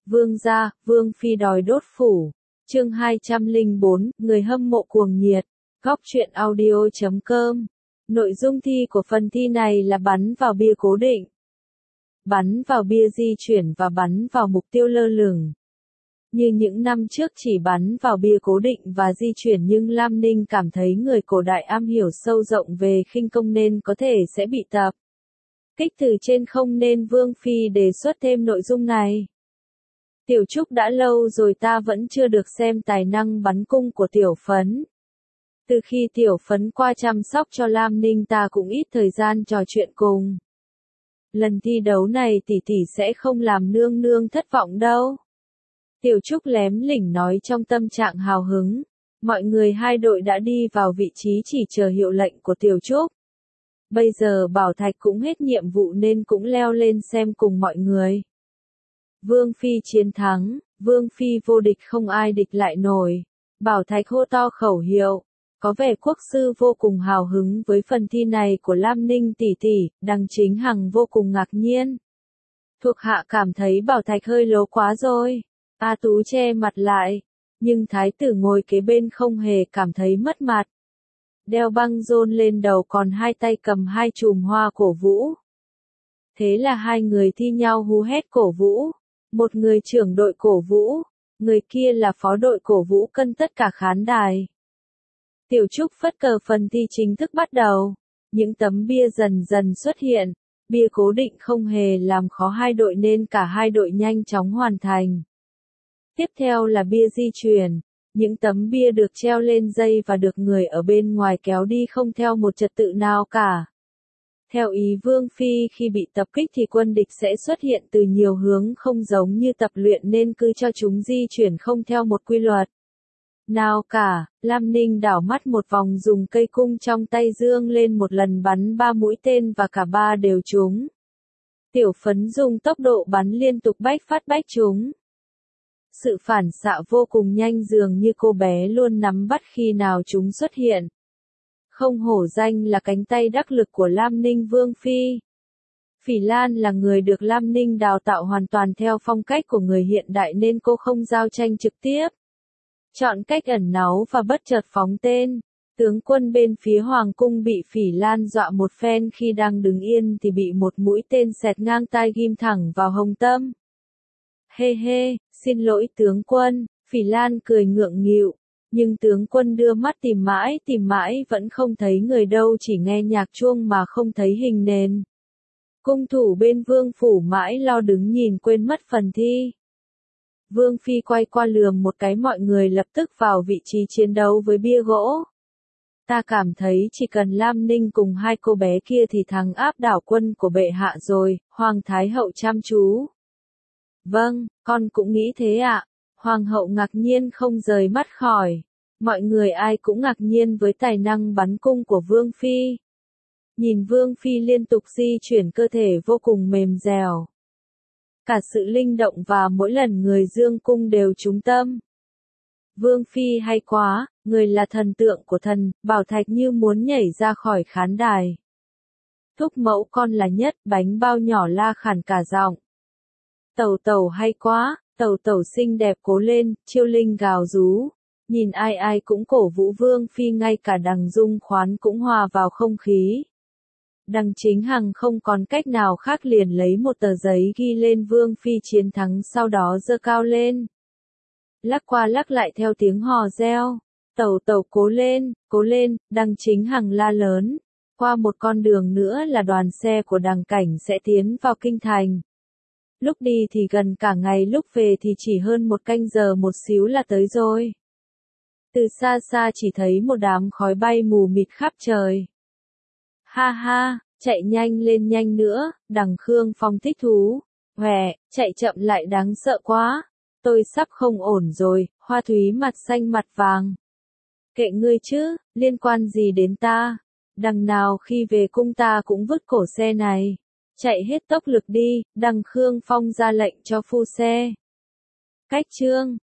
Vương gia, Vương Phi đòi đốt phủ. Chương 204, người hâm mộ cuồng nhiệt. Góc truyện audio.com. Nội dung thi của phần thi này là bắn vào bia cố định, bắn vào bia di chuyển và bắn vào mục tiêu lơ lửng. Như những năm trước chỉ bắn vào bia cố định và di chuyển, nhưng Lam Ninh cảm thấy người cổ đại am hiểu sâu rộng về khinh công nên có thể sẽ bị tập kích từ trên không, nên Vương Phi đề xuất thêm nội dung này. Tiểu Trúc, đã lâu rồi ta vẫn chưa được xem tài năng bắn cung của Tiểu Phấn. Từ khi Tiểu Phấn qua chăm sóc cho Lam Ninh ta cũng ít thời gian trò chuyện cùng. Lần thi đấu này tỷ tỷ sẽ không làm nương nương thất vọng đâu. Tiểu Trúc lém lỉnh nói trong tâm trạng hào hứng. Mọi người hai đội đã đi vào vị trí chỉ chờ hiệu lệnh của Tiểu Trúc. Bây giờ Bảo Thạch cũng hết nhiệm vụ nên cũng leo lên xem cùng mọi người. Vương Phi chiến thắng, Vương Phi vô địch, không ai địch lại nổi. Bảo Thạch hô to khẩu hiệu. Có vẻ quốc sư vô cùng hào hứng với phần thi này của Lam Ninh tỷ tỷ. Đằng Chính Hằng vô cùng ngạc nhiên. Thuộc hạ cảm thấy Bảo Thạch hơi lố quá rồi. A Tú che mặt lại. Nhưng thái tử ngồi kế bên không hề cảm thấy mất mặt. Đeo băng rôn lên đầu, còn hai tay cầm hai chùm hoa cổ vũ. Thế là hai người thi nhau hú hét cổ vũ. Một người trưởng đội cổ vũ, người kia là phó đội cổ vũ cân tất cả khán đài. Tiểu Trúc phất cờ, phần thi chính thức bắt đầu. Những tấm bia dần dần xuất hiện. Bia cố định không hề làm khó hai đội nên cả hai đội nhanh chóng hoàn thành. Tiếp theo là bia di chuyển. Những tấm bia được treo lên dây và được người ở bên ngoài kéo đi không theo một trật tự nào cả. Theo ý Vương Phi, khi bị tập kích thì quân địch sẽ xuất hiện từ nhiều hướng không giống như tập luyện, nên cứ cho chúng di chuyển không theo một quy luật nào cả. Lam Ninh đảo mắt một vòng, dùng cây cung trong tay dương lên một lần, bắn 3 mũi tên và cả 3 đều trúng. Tiểu Phấn dùng tốc độ bắn liên tục bách phát bách trúng. Sự phản xạ vô cùng nhanh, dường như cô bé luôn nắm bắt khi nào chúng xuất hiện. Không hổ danh là cánh tay đắc lực của Lam Ninh Vương Phi. Phỉ Lan là người được Lam Ninh đào tạo hoàn toàn theo phong cách của người hiện đại nên cô không giao tranh trực tiếp. Chọn cách ẩn náu và bất chợt phóng tên. Tướng quân bên phía Hoàng cung bị Phỉ Lan dọa một phen, khi đang đứng yên thì bị một mũi tên xẹt ngang tai, ghim thẳng vào hông tâm. Hê hê, xin lỗi tướng quân, Phỉ Lan cười ngượng nghịu. Nhưng tướng quân đưa mắt tìm mãi vẫn không thấy người đâu, chỉ nghe nhạc chuông mà không thấy hình nền. Cung thủ bên vương phủ mãi lo đứng nhìn, quên mất phần thi. Vương Phi quay qua lườm một cái mọi người, lập tức vào vị trí chiến đấu với bia gỗ. Ta cảm thấy chỉ cần Lam Ninh cùng hai cô bé kia thì thắng áp đảo quân của bệ hạ rồi. Hoàng Thái Hậu chăm chú. Vâng, con cũng nghĩ thế ạ. Hoàng hậu ngạc nhiên không rời mắt khỏi. Mọi người ai cũng ngạc nhiên với tài năng bắn cung của Vương Phi. Nhìn Vương Phi liên tục di chuyển cơ thể vô cùng mềm dẻo. Cả sự linh động và mỗi lần người dương cung đều trúng tâm. Vương Phi hay quá, người là thần tượng của thần. Bảo Thạch như muốn nhảy ra khỏi khán đài. Thúc mẫu con là nhất, bánh bao nhỏ la khản cả giọng. Tẩu tẩu hay quá, tẩu tẩu xinh đẹp cố lên, Chiêu Linh gào rú. Nhìn ai ai cũng cổ vũ Vương Phi, ngay cả Đằng Dung Khoán cũng hòa vào không khí. Đằng Chính Hằng không còn cách nào khác, liền lấy một tờ giấy ghi lên Vương Phi chiến thắng, sau đó giơ cao lên. Lắc qua lắc lại theo tiếng hò reo. Tẩu tẩu cố lên, Đằng Chính Hằng la lớn. Qua một con đường nữa là đoàn xe của Đằng Cảnh sẽ tiến vào kinh thành. Lúc đi thì gần cả ngày, lúc về thì chỉ hơn một canh giờ một xíu là tới rồi. Từ xa xa chỉ thấy một đám khói bay mù mịt khắp trời. Ha ha, chạy nhanh lên nhanh nữa, Đằng Khương Phong thích thú. Hòe, chạy chậm lại đáng sợ quá. Tôi sắp không ổn rồi. Hoa Thúy mặt xanh mặt vàng. Kệ ngươi chứ, liên quan gì đến ta? Đằng nào khi về cung ta cũng vứt cổ xe này. Chạy hết tốc lực đi. Đằng Khương Phong ra lệnh cho phu xe. Cách chương